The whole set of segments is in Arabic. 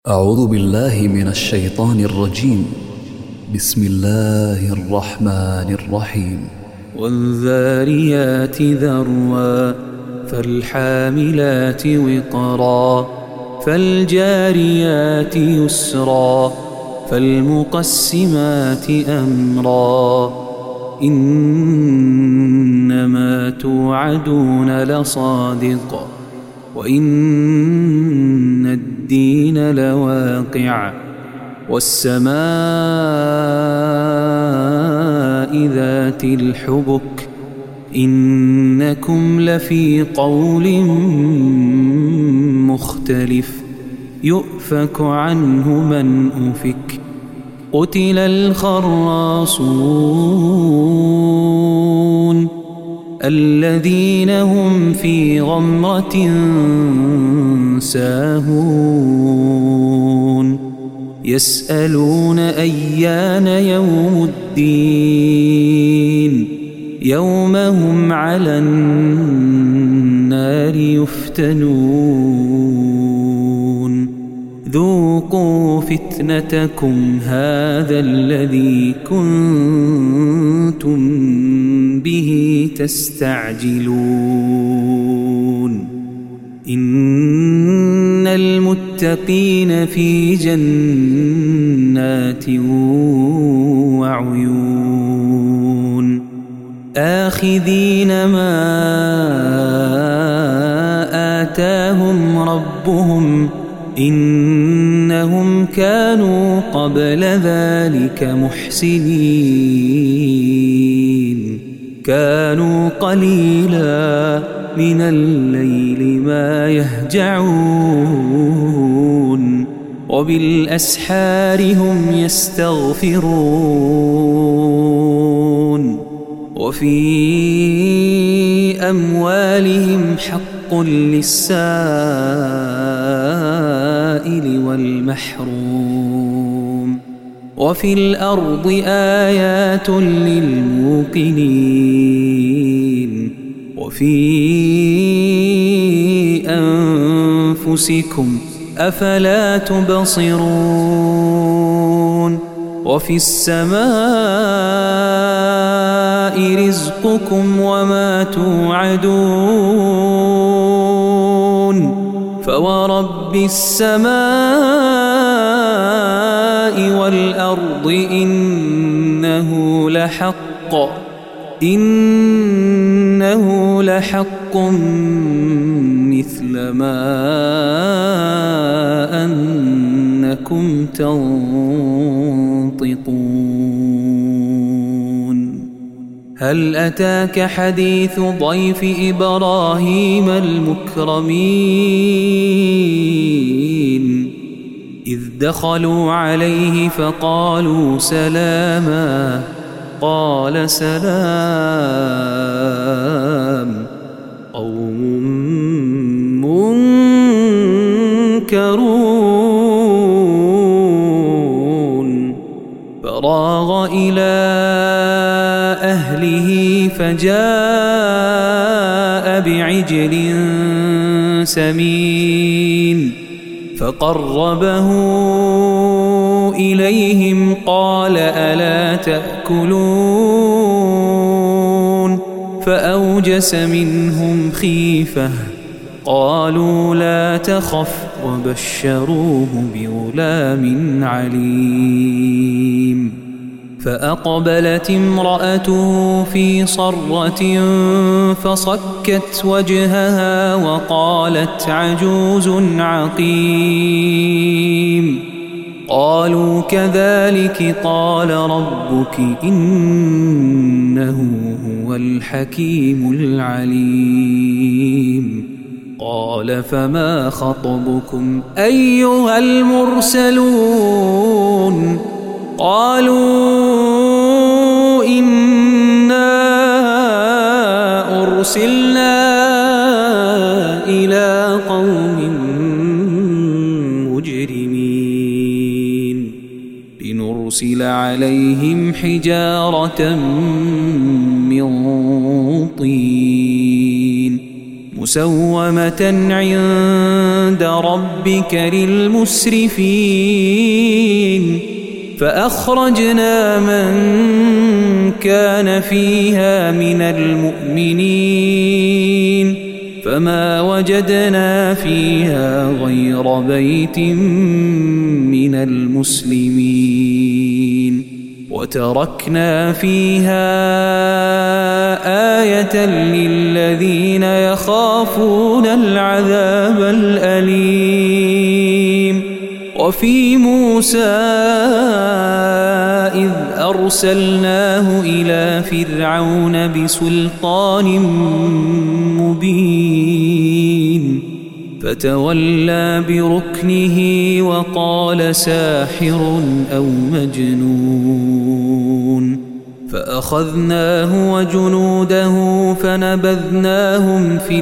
أعوذ بالله من الشيطان الرجيم. بسم الله الرحمن الرحيم. والذاريات ذروا فالحاملات وقرا فالجاريات يسرا فالمقسمات أمرا إنما توعدون لصادق وإن الدين لواقع والسماء ذات الحبك إنكم لفي قول مختلف يؤفك عنه من أفك قتل الخراصون الذين هم في غمرة ساهون يسألون أيان يوم الدين يوم هم على النار يفتنون ذوقوا فتنتكم هذا الذي كنتم به تستعجلون إن المتقين في جنات وعيون آخذين ما آتاهم ربهم إنهم كانوا قبل ذلك محسنين كانوا قليلا من الليل ما يهجعون وبالأسحار هم يستغفرون وفي أموالهم حق للسائل والمحروم وفي الأرض آيات للموقنين وفي أنفسكم أفلا تبصرون وفي السماء رزقكم وما توعدون فورب السماء والأرض إنه لحق مثل ما أنكم تنطقون هل أتاك حديث ضيف إبراهيم المكرمين إذ دخلوا عليه فقالوا سلاما قال سلام قوم منكرون فراغ إلى أهله فجاء بعجل سمين فقربه إليهم قال ألا تأكلون فأوجس منهم خيفة قالوا لا تخف وبشروه بغلام عليم فأقبلت امرأته في صرة فصكت وجهها وقالت عجوز عقيم قالوا كذلك قال ربك إنه هو الحكيم العليم قال فما خطبكم أيها المرسلون قالوا إنا أرسلنا إلى قوم مجرمين لنرسل عليهم حجارة من طين مسومة عند ربك للمسرفين فأخرجنا من كان فيها من المؤمنين فما وجدنا فيها غير بيت من المسلمين وتركنا فيها آية للذين يخافون العذاب الأليم وفي موسى إذ أرسلناه إلى فرعون بسلطان مبين فتولى بركنه وقال ساحر أو مجنون فأخذناه وجنوده فنبذناهم في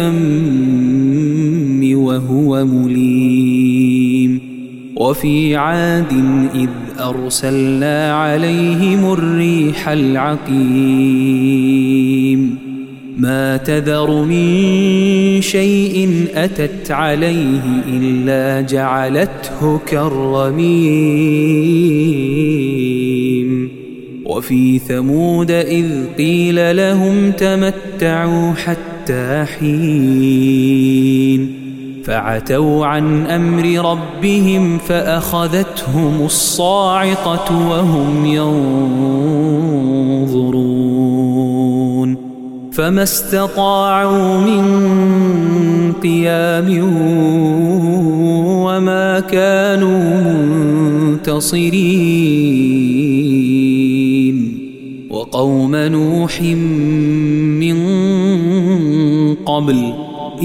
اليم وهو مليم وفي عاد إذ أرسلنا عليهم الريح العقيم ما تذر من شيء أتت عليه إلا جعلته كالرميم وفي ثمود إذ قيل لهم تمتعوا حتى حين فعتوا عن أمر ربهم فأخذتهم الصاعقة وهم ينظرون فما استطاعوا من قيام وما كانوا منتصرين وقوم نوح من قبل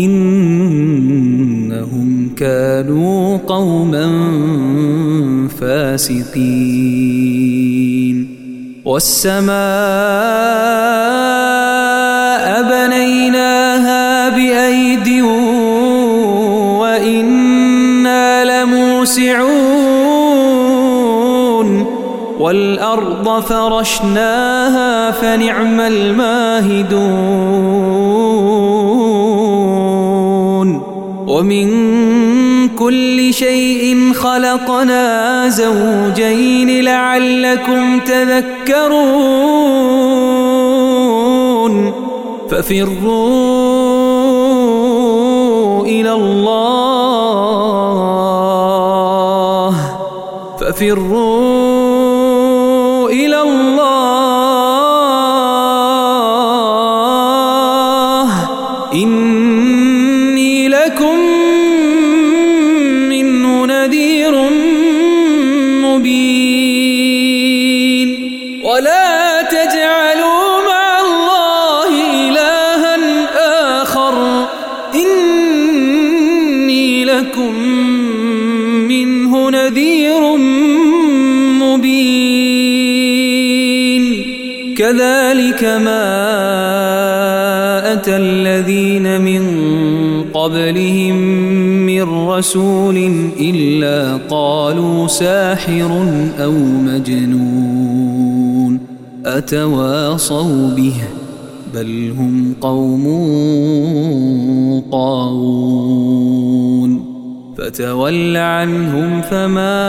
إنهم كانوا قوما فاسقين والسماء بنيناها بأيد وإنا لموسعون والأرض فرشناها فنعم الماهدون ومن كل شيء خلقنا زوجين لعلكم تذكرون ففروا إلى الله إني لكم منه نذير مبين ولا تجعلوا مع الله إلها آخر إني لكم منه نذير مبين كذلك ما أتى الذين من قبلهم من رسول إلا قالوا ساحر أو مجنون أتواصوا به بل هم قوم طاغون فتول عنهم فما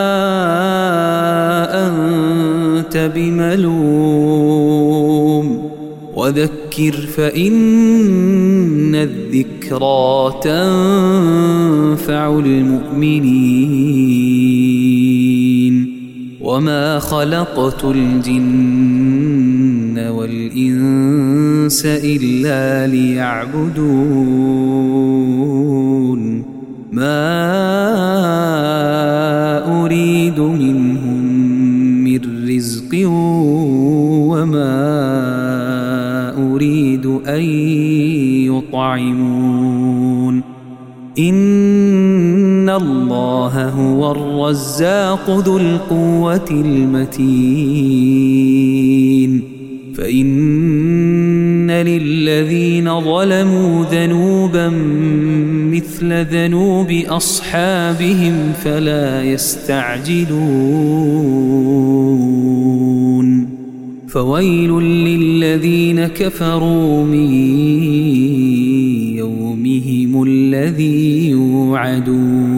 أنت بملوم وذكر فإن الذكرى تنفع المؤمنين وما خلقت الجن والإنس إلا ليعبدون ما أريد منهم من رزق وما أريد أن يطعمون إن الله هو الرزاق ذو القوة المتين فإن للذين ظلموا ذنوبا مثل ذنوب أصحابهم فلا يستعجلون فويل للذين كفروا من الذي يوعدون